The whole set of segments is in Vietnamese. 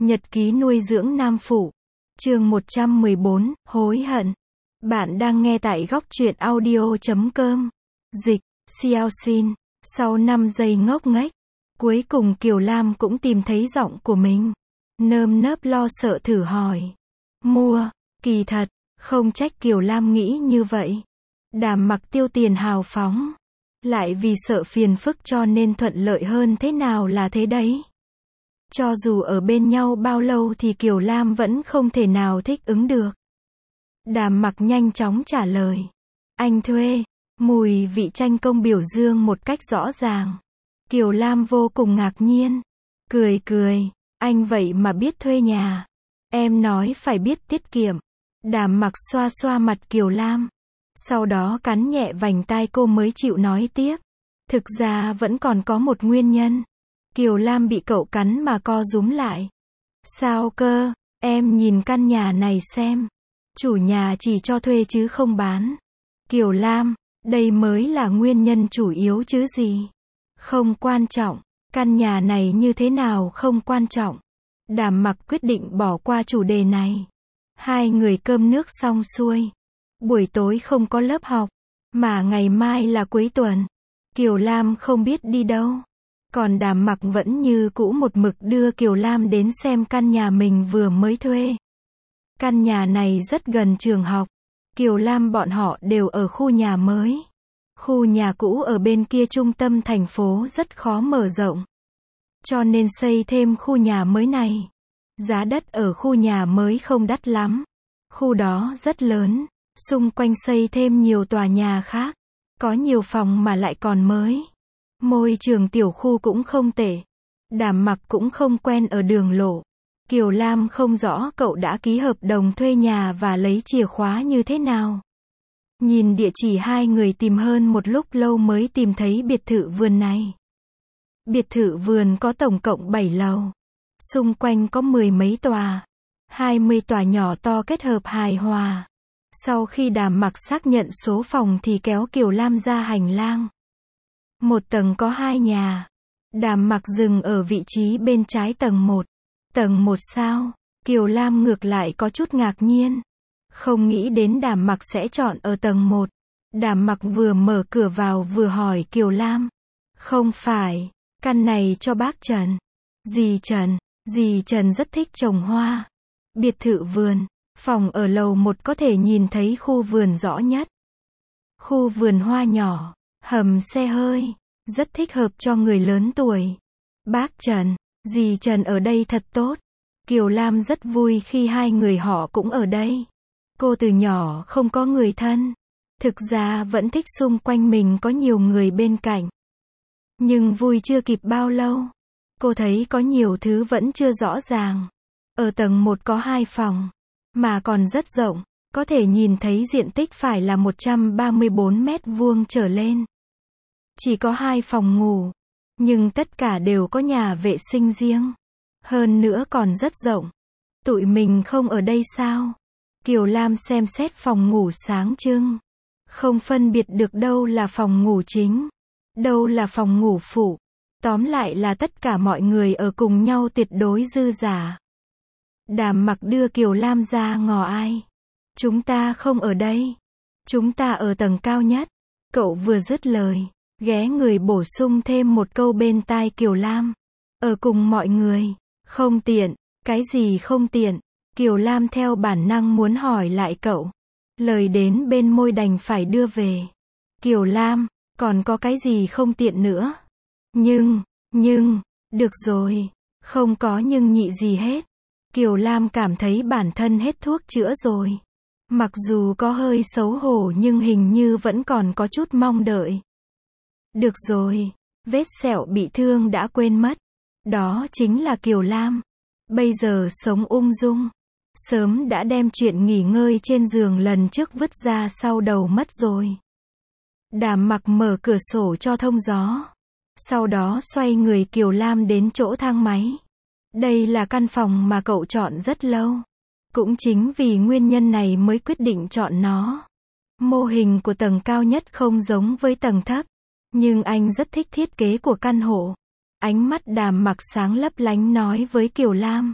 Nhật ký nuôi dưỡng nam phụ. Chương 114, hối hận. Bạn đang nghe tại góc truyện audio.com. Dịch, Xiao Xin. Sau 5 giây ngốc nghếch, cuối cùng Kiều Lam cũng tìm thấy giọng của mình. Nơm nớp lo sợ thử hỏi. Mua, kỳ thật, không trách Kiều Lam nghĩ như vậy. Đàm Mặc tiêu tiền hào phóng. Lại vì sợ phiền phức cho nên thuận lợi hơn thế nào là thế đấy. Cho dù ở bên nhau bao lâu thì Kiều Lam vẫn không thể nào thích ứng được. Đàm Mặc nhanh chóng trả lời. Anh thuê. Mùi vị tranh công biểu dương một cách rõ ràng. Kiều Lam vô cùng ngạc nhiên. Cười. Anh vậy mà biết thuê nhà. Em nói phải biết tiết kiệm. Đàm Mặc xoa xoa mặt Kiều Lam. Sau đó cắn nhẹ vành tai cô mới chịu nói tiếp. Thực ra vẫn còn có một nguyên nhân. Kiều Lam bị cậu cắn mà co rúm lại. Sao cơ? Em nhìn căn nhà này xem. Chủ nhà chỉ cho thuê chứ không bán. Kiều Lam, đây mới là nguyên nhân chủ yếu chứ gì. Không quan trọng. Căn nhà này như thế nào không quan trọng. Đàm Mặc quyết định bỏ qua chủ đề này. Hai người cơm nước xong xuôi. Buổi tối không có lớp học. Mà ngày mai là cuối tuần. Kiều Lam không biết đi đâu. Còn Đàm Mặc vẫn như cũ một mực đưa Kiều Lam đến xem căn nhà mình vừa mới thuê. Căn nhà này rất gần trường học. Kiều Lam bọn họ đều ở khu nhà mới. Khu nhà cũ ở bên kia trung tâm thành phố rất khó mở rộng. Cho nên xây thêm khu nhà mới này. Giá đất ở khu nhà mới không đắt lắm. Khu đó rất lớn. Xung quanh xây thêm nhiều tòa nhà khác. Có nhiều phòng mà lại còn mới. Môi trường tiểu khu cũng không tệ. Đàm Mặc cũng không quen ở đường lộ. Kiều Lam không rõ cậu đã ký hợp đồng thuê nhà và lấy chìa khóa như thế nào. Nhìn địa chỉ hai người tìm hơn một lúc lâu mới tìm thấy biệt thự vườn này. Biệt thự vườn có tổng cộng 7 lầu. Xung quanh có 10 mấy tòa. 20 tòa nhỏ to kết hợp hài hòa. Sau khi Đàm Mặc xác nhận số phòng thì kéo Kiều Lam ra hành lang. Một tầng có 2 nhà. Đàm Mặc dừng ở vị trí bên trái tầng 1. Tầng 1 sao? Kiều Lam ngược lại có chút ngạc nhiên. Không nghĩ đến Đàm Mặc sẽ chọn ở tầng 1. Đàm Mặc vừa mở cửa vào vừa hỏi Kiều Lam. Không phải, căn này cho bác Trần. Dì Trần rất thích trồng hoa. Biệt thự vườn. Phòng ở lầu 1 có thể nhìn thấy khu vườn rõ nhất. Khu vườn hoa nhỏ, hầm xe hơi, rất thích hợp cho người lớn tuổi. Bác Trần, dì Trần ở đây thật tốt. Kiều Lam rất vui khi hai người họ cũng ở đây. Cô từ nhỏ không có người thân. Thực ra vẫn thích xung quanh mình có nhiều người bên cạnh. Nhưng vui chưa kịp bao lâu. Cô thấy có nhiều thứ vẫn chưa rõ ràng. Ở tầng 1 có 2 phòng. Mà còn rất rộng, có thể nhìn thấy diện tích phải là 134 mét vuông trở lên. Chỉ có 2 phòng ngủ, nhưng tất cả đều có nhà vệ sinh riêng. Hơn nữa còn rất rộng. Tụi mình không ở đây sao? Kiều Lam xem xét phòng ngủ sáng trưng. Không phân biệt được đâu là phòng ngủ chính, đâu là phòng ngủ phụ. Tóm lại là tất cả mọi người ở cùng nhau tuyệt đối dư giả. Đàm Mặc đưa Kiều Lam ra ngò ai. Chúng ta không ở đây. Chúng ta ở tầng cao nhất. Cậu vừa dứt lời, ghé người bổ sung thêm một câu bên tai Kiều Lam. Ở cùng mọi người. Không tiện. Cái gì không tiện? Kiều Lam theo bản năng muốn hỏi lại cậu. Lời đến bên môi đành phải đưa về. Kiều Lam, còn có cái gì không tiện nữa? Nhưng, được rồi. Không có nhưng nhị gì hết. Kiều Lam cảm thấy bản thân hết thuốc chữa rồi. Mặc dù có hơi xấu hổ nhưng hình như vẫn còn có chút mong đợi. Được rồi, vết sẹo bị thương đã quên mất. Đó chính là Kiều Lam. Bây giờ sống ung dung. Sớm đã đem chuyện nghỉ ngơi trên giường lần trước vứt ra sau đầu mất rồi. Đàm Mặc mở cửa sổ cho thông gió. Sau đó xoay người Kiều Lam đến chỗ thang máy. Đây là căn phòng mà cậu chọn rất lâu. Cũng chính vì nguyên nhân này mới quyết định chọn nó. Mô hình của tầng cao nhất không giống với tầng thấp. Nhưng anh rất thích thiết kế của căn hộ. Ánh mắt Đàm Mặc sáng lấp lánh nói với Kiều Lam.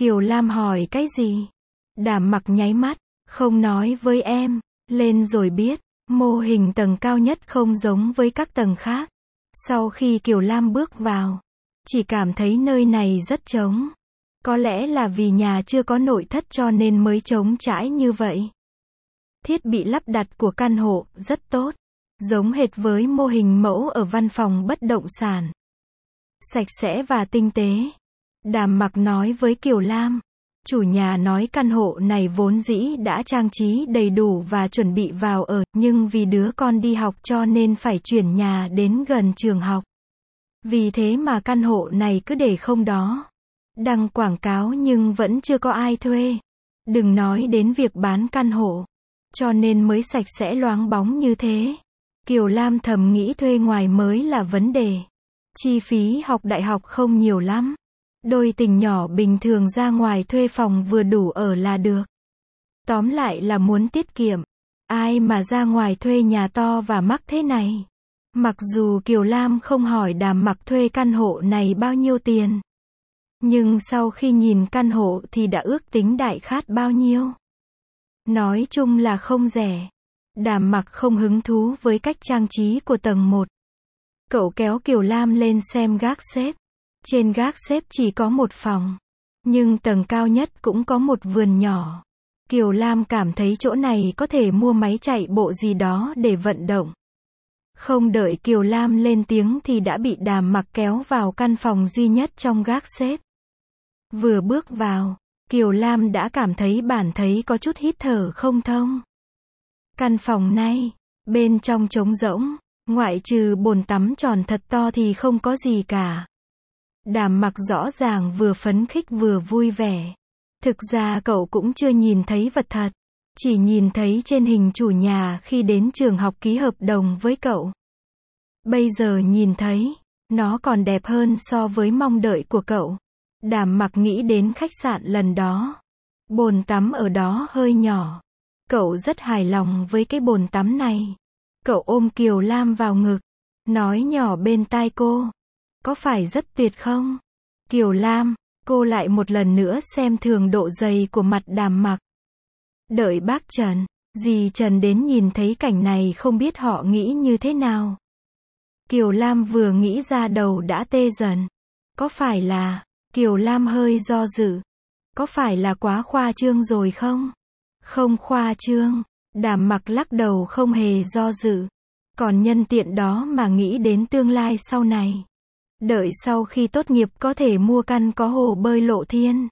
Kiều Lam hỏi cái gì? Đàm Mặc nháy mắt, không nói với em, lên rồi biết, mô hình tầng cao nhất không giống với các tầng khác. Sau khi Kiều Lam bước vào, chỉ cảm thấy nơi này rất trống. Có lẽ là vì nhà chưa có nội thất cho nên mới trống trải như vậy. Thiết bị lắp đặt của căn hộ rất tốt, giống hệt với mô hình mẫu ở văn phòng bất động sản. Sạch sẽ và tinh tế. Đàm Mặc nói với Kiều Lam. Chủ nhà nói căn hộ này vốn dĩ đã trang trí đầy đủ và chuẩn bị vào ở, nhưng vì đứa con đi học cho nên phải chuyển nhà đến gần trường học. Vì thế mà căn hộ này cứ để không đó. Đăng quảng cáo nhưng vẫn chưa có ai thuê. Đừng nói đến việc bán căn hộ. Cho nên mới sạch sẽ loáng bóng như thế. Kiều Lam thầm nghĩ thuê ngoài mới là vấn đề. Chi phí học đại học không nhiều lắm. Đôi tình nhỏ bình thường ra ngoài thuê phòng vừa đủ ở là được. Tóm lại là muốn tiết kiệm. Ai mà ra ngoài thuê nhà to và mắc thế này. Mặc dù Kiều Lam không hỏi Đàm Mặc thuê căn hộ này bao nhiêu tiền. Nhưng sau khi nhìn căn hộ thì đã ước tính đại khái bao nhiêu. Nói chung là không rẻ. Đàm Mặc không hứng thú với cách trang trí của tầng 1. Cậu kéo Kiều Lam lên xem gác xếp. Trên gác xếp chỉ có một phòng. Nhưng tầng cao nhất cũng có một vườn nhỏ. Kiều Lam cảm thấy chỗ này có thể mua máy chạy bộ gì đó để vận động. Không đợi Kiều Lam lên tiếng thì đã bị Đàm Mặc kéo vào căn phòng duy nhất trong gác xếp. Vừa bước vào, Kiều Lam đã cảm thấy thấy có chút hít thở không thông. Căn phòng này, bên trong trống rỗng, ngoại trừ bồn tắm tròn thật to thì không có gì cả. Đàm Mặc rõ ràng vừa phấn khích vừa vui vẻ. Thực ra cậu cũng chưa nhìn thấy vật thật. Chỉ nhìn thấy trên hình chủ nhà khi đến trường học ký hợp đồng với cậu. Bây giờ nhìn thấy, nó còn đẹp hơn so với mong đợi của cậu. Đàm Mặc nghĩ đến khách sạn lần đó. Bồn tắm ở đó hơi nhỏ. Cậu rất hài lòng với cái bồn tắm này. Cậu ôm Kiều Lam vào ngực. Nói nhỏ bên tai cô. Có phải rất tuyệt không? Kiều Lam, cô lại một lần nữa xem thường độ dày của mặt Đàm Mặc. Đợi bác Trần, dì Trần đến nhìn thấy cảnh này không biết họ nghĩ như thế nào. Kiều Lam vừa nghĩ ra đầu đã tê dần. Có phải là, Kiều Lam hơi do dự. Có phải là quá khoa trương rồi không? Không khoa trương. Đàm Mặc lắc đầu không hề do dự. Còn nhân tiện đó mà nghĩ đến tương lai sau này. Đợi sau khi tốt nghiệp có thể mua căn có hồ bơi Lộ Thiên.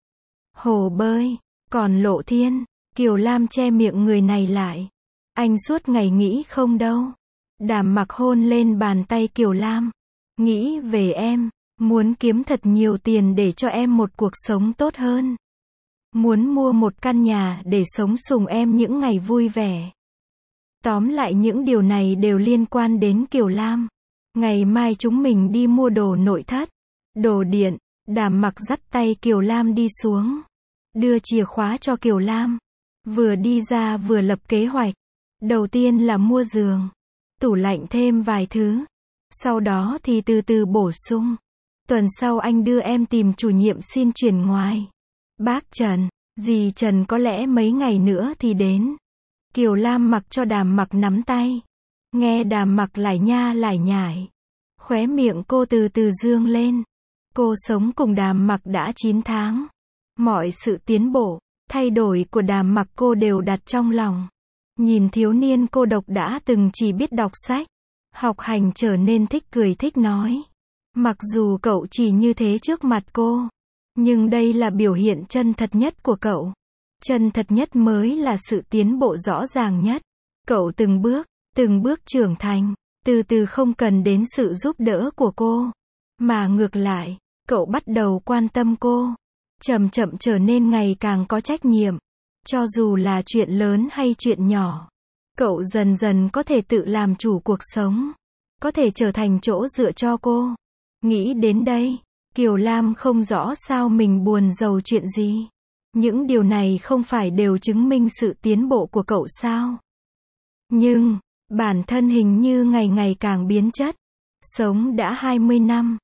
Hồ bơi, còn Lộ Thiên, Kiều Lam che miệng người này lại. Anh suốt ngày nghĩ không đâu. Đàm Mặc hôn lên bàn tay Kiều Lam. Nghĩ về em, muốn kiếm thật nhiều tiền để cho em một cuộc sống tốt hơn. Muốn mua một căn nhà để sống sùng em những ngày vui vẻ. Tóm lại những điều này đều liên quan đến Kiều Lam. Ngày mai chúng mình đi mua đồ nội thất, đồ điện. Đàm Mặc dắt tay Kiều Lam đi xuống. Đưa chìa khóa cho Kiều Lam. Vừa đi ra vừa lập kế hoạch. Đầu tiên là mua giường, tủ lạnh thêm vài thứ. Sau đó thì từ từ bổ sung. Tuần sau anh đưa em tìm chủ nhiệm xin chuyển ngoài. Bác Trần, dì Trần có lẽ mấy ngày nữa thì đến. Kiều Lam mặc cho Đàm Mặc nắm tay. Nghe Đàm Mặc lải nha lải nhải. Khóe miệng cô từ từ dương lên. Cô sống cùng Đàm Mặc đã 9 tháng. Mọi sự tiến bộ, thay đổi của Đàm Mặc cô đều đặt trong lòng. Nhìn thiếu niên cô độc đã từng chỉ biết đọc sách, học hành trở nên thích cười thích nói. Mặc dù cậu chỉ như thế trước mặt cô, nhưng đây là biểu hiện chân thật nhất của cậu. Chân thật nhất mới là sự tiến bộ rõ ràng nhất. Cậu từng bước trưởng thành, từ từ không cần đến sự giúp đỡ của cô. Mà ngược lại, cậu bắt đầu quan tâm cô. Chậm chậm trở nên ngày càng có trách nhiệm. Cho dù là chuyện lớn hay chuyện nhỏ, cậu dần dần có thể tự làm chủ cuộc sống. Có thể trở thành chỗ dựa cho cô. Nghĩ đến đây, Kiều Lam không rõ sao mình buồn rầu chuyện gì. Những điều này không phải đều chứng minh sự tiến bộ của cậu sao? Nhưng, bản thân hình như ngày ngày càng biến chất. Sống đã 20 năm.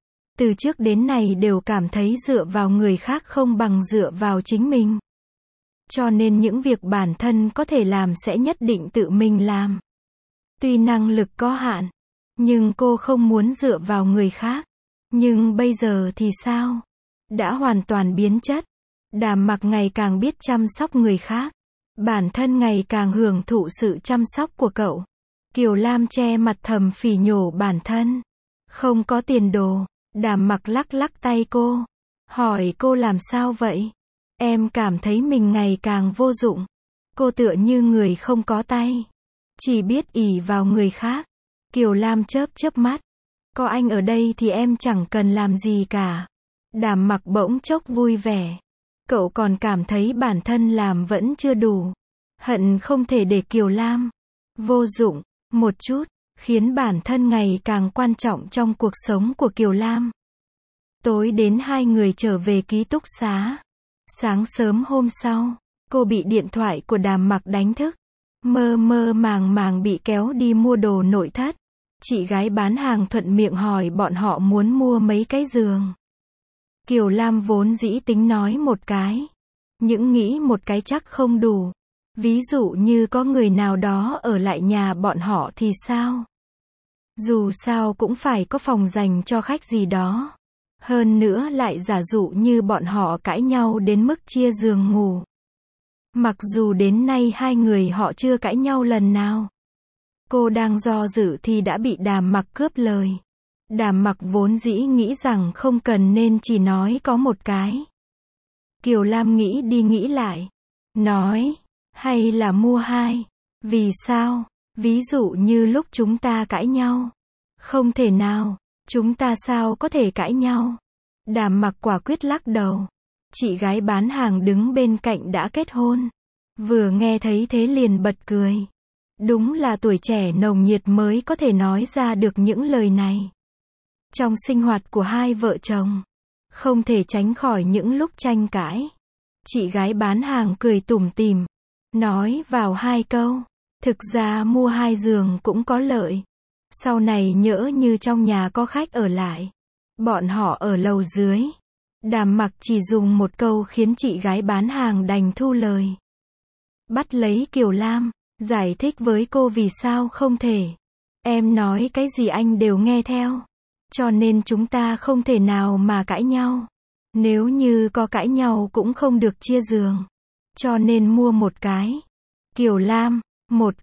từ trước đến nay đều cảm thấy dựa vào người khác không bằng dựa vào chính mình. Cho nên những việc bản thân có thể làm sẽ nhất định tự mình làm. Tuy năng lực có hạn, nhưng cô không muốn dựa vào người khác. Nhưng bây giờ thì sao? Đã hoàn toàn biến chất. Đàm Mặc ngày càng biết chăm sóc người khác. Bản thân ngày càng hưởng thụ sự chăm sóc của cậu. Kiều Lam che mặt thầm phỉ nhổ bản thân. Không có tiền đồ. Đàm Mặc lắc lắc tay cô. Hỏi cô làm sao vậy? Em cảm thấy mình ngày càng vô dụng. Cô tựa như người không có tay. Chỉ biết ỷ vào người khác. Kiều Lam chớp chớp mắt. Có anh ở đây thì em chẳng cần làm gì cả. Đàm Mặc bỗng chốc vui vẻ. Cậu còn cảm thấy bản thân làm vẫn chưa đủ. Hận không thể để Kiều Lam vô dụng một chút, khiến bản thân ngày càng quan trọng trong cuộc sống của Kiều Lam. Tối đến hai người trở về ký túc xá. Sáng sớm hôm sau, cô bị điện thoại của Đàm Mặc đánh thức. Mơ mơ màng màng bị kéo đi mua đồ nội thất. Chị gái bán hàng thuận miệng hỏi bọn họ muốn mua mấy cái giường. Kiều Lam vốn dĩ tính nói một cái. Nhưng nghĩ một cái chắc không đủ. Ví dụ như có người nào đó ở lại nhà bọn họ thì sao? Dù sao cũng phải có phòng dành cho khách gì đó. Hơn nữa lại giả dụ như bọn họ cãi nhau đến mức chia giường ngủ. Mặc dù đến nay hai người họ chưa cãi nhau lần nào. Cô đang do dự thì đã bị Đàm Mặc cướp lời. Đàm Mặc vốn dĩ nghĩ rằng không cần nên chỉ nói có một cái. Kiều Lam nghĩ đi nghĩ lại. Nói, hay là mua hai. Vì sao? Ví dụ như lúc chúng ta cãi nhau. Không thể nào, chúng ta sao có thể cãi nhau? Đàm Mặc quả quyết lắc đầu. Chị gái bán hàng đứng bên cạnh đã kết hôn. Vừa nghe thấy thế liền bật cười. Đúng là tuổi trẻ nồng nhiệt mới có thể nói ra được những lời này. Trong sinh hoạt của hai vợ chồng, không thể tránh khỏi những lúc tranh cãi. Chị gái bán hàng cười tủm tỉm, nói vào hai câu. Thực ra mua hai giường cũng có lợi. Sau này nhỡ như trong nhà có khách ở lại, bọn họ ở lầu dưới. Đàm Mặc chỉ dùng một câu khiến chị gái bán hàng đành thu lời. Bắt lấy Kiều Lam, giải thích với cô vì sao không thể. Em nói cái gì anh đều nghe theo. Cho nên chúng ta không thể nào mà cãi nhau. Nếu như có cãi nhau cũng không được chia giường. Cho nên mua một cái. Kiều Lam, một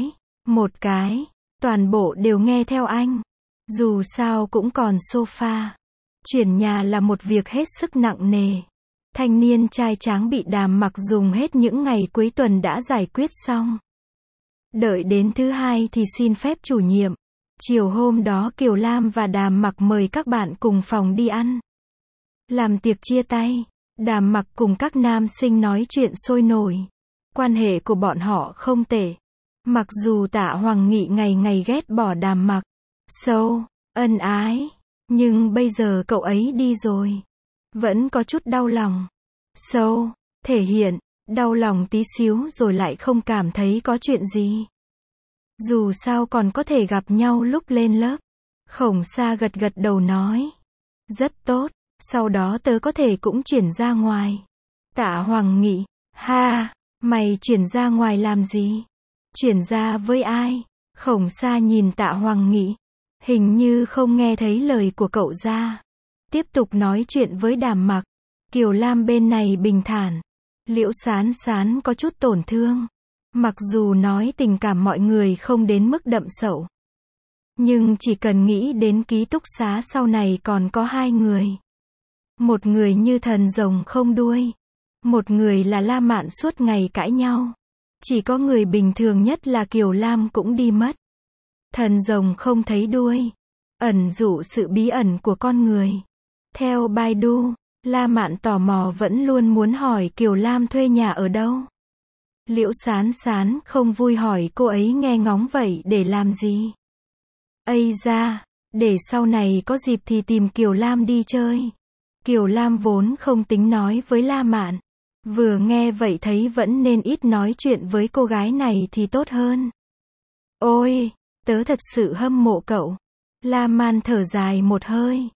cái, toàn bộ đều nghe theo anh. Dù sao cũng còn sofa. Chuyển nhà là một việc hết sức nặng nề. Thanh niên trai tráng bị Đàm Mặc dùng hết những ngày cuối tuần đã giải quyết xong. Đợi đến thứ hai thì xin phép chủ nhiệm. Chiều hôm đó Kiều Lam và Đàm Mặc mời các bạn cùng phòng đi ăn. Làm tiệc chia tay, Đàm Mặc cùng các nam sinh nói chuyện sôi nổi. Quan hệ của bọn họ không tệ. Mặc dù Tạ Hoàng Nghị ngày ngày ghét bỏ Đàm Mặc, ân ái, nhưng bây giờ cậu ấy đi rồi. Vẫn có chút đau lòng. Thể hiện, đau lòng tí xíu rồi lại không cảm thấy có chuyện gì. Dù sao còn có thể gặp nhau lúc lên lớp. Khổng Sa gật gật đầu nói. Rất tốt, sau đó tớ có thể cũng chuyển ra ngoài. Tạ Hoàng Nghị, mày chuyển ra ngoài làm gì? Chuyển ra với ai? Khổng Sa nhìn Tạ Hoàng Nghị. Hình như không nghe thấy lời của cậu ra. Tiếp tục nói chuyện với Đàm Mặc. Kiều Lam bên này bình thản. Liễu Sán Sán có chút tổn thương. Mặc dù nói tình cảm mọi người không đến mức đậm sậu. Nhưng chỉ cần nghĩ đến ký túc xá sau này còn có hai người. Một người như thần rồng không đuôi. Một người là La Mạn suốt ngày cãi nhau. Chỉ có người bình thường nhất là Kiều Lam cũng đi mất. Thần rồng không thấy đuôi. Ẩn dụ sự bí ẩn của con người. Theo Baidu, La Mạn tò mò vẫn luôn muốn hỏi Kiều Lam thuê nhà ở đâu. Liễu Sán Sán không vui hỏi cô ấy nghe ngóng vậy để làm gì. Ây da, để sau này có dịp thì tìm Kiều Lam đi chơi. Kiều Lam vốn không tính nói với La Mạn. Vừa nghe vậy thấy vẫn nên ít nói chuyện với cô gái này thì tốt hơn. Ôi, tớ thật sự hâm mộ cậu. La Mạn thở dài một hơi.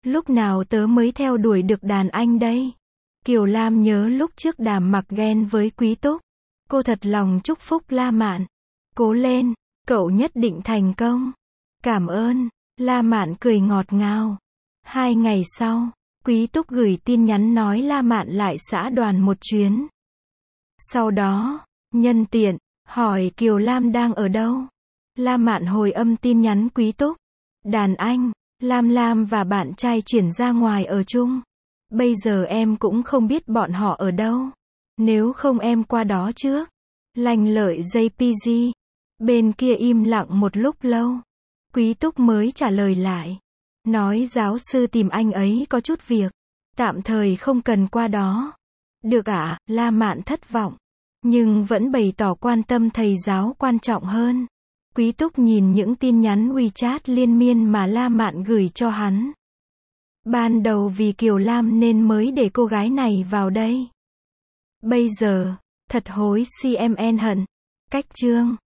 Lúc nào tớ mới theo đuổi được đàn anh đây? Kiều Lam nhớ lúc trước Đàm Mặc ghen với Quý Túc. Cô thật lòng chúc phúc La Mạn. Cố lên, cậu nhất định thành công. Cảm ơn. La Mạn cười ngọt ngào. 2 ngày sau, Quý Túc gửi tin nhắn nói La Mạn lại xã đoàn một chuyến. Sau đó, nhân tiện, hỏi Kiều Lam đang ở đâu. La Mạn hồi âm tin nhắn Quý Túc. Đàn anh, Lam Lam và bạn trai chuyển ra ngoài ở chung. Bây giờ em cũng không biết bọn họ ở đâu. Nếu không em qua đó trước. Lanh Lợi JPG. Bên kia im lặng một lúc lâu. Quý Túc mới trả lời lại. Nói giáo sư tìm anh ấy có chút việc. Tạm thời không cần qua đó. Được ạ, La Mạn thất vọng. Nhưng vẫn bày tỏ quan tâm thầy giáo quan trọng hơn. Quý Túc nhìn những tin nhắn WeChat liên miên mà La Mạn gửi cho hắn. Ban đầu vì Kiều Lam nên mới để cô gái này vào đây. Bây giờ, thật hối CMN hận. Cách chương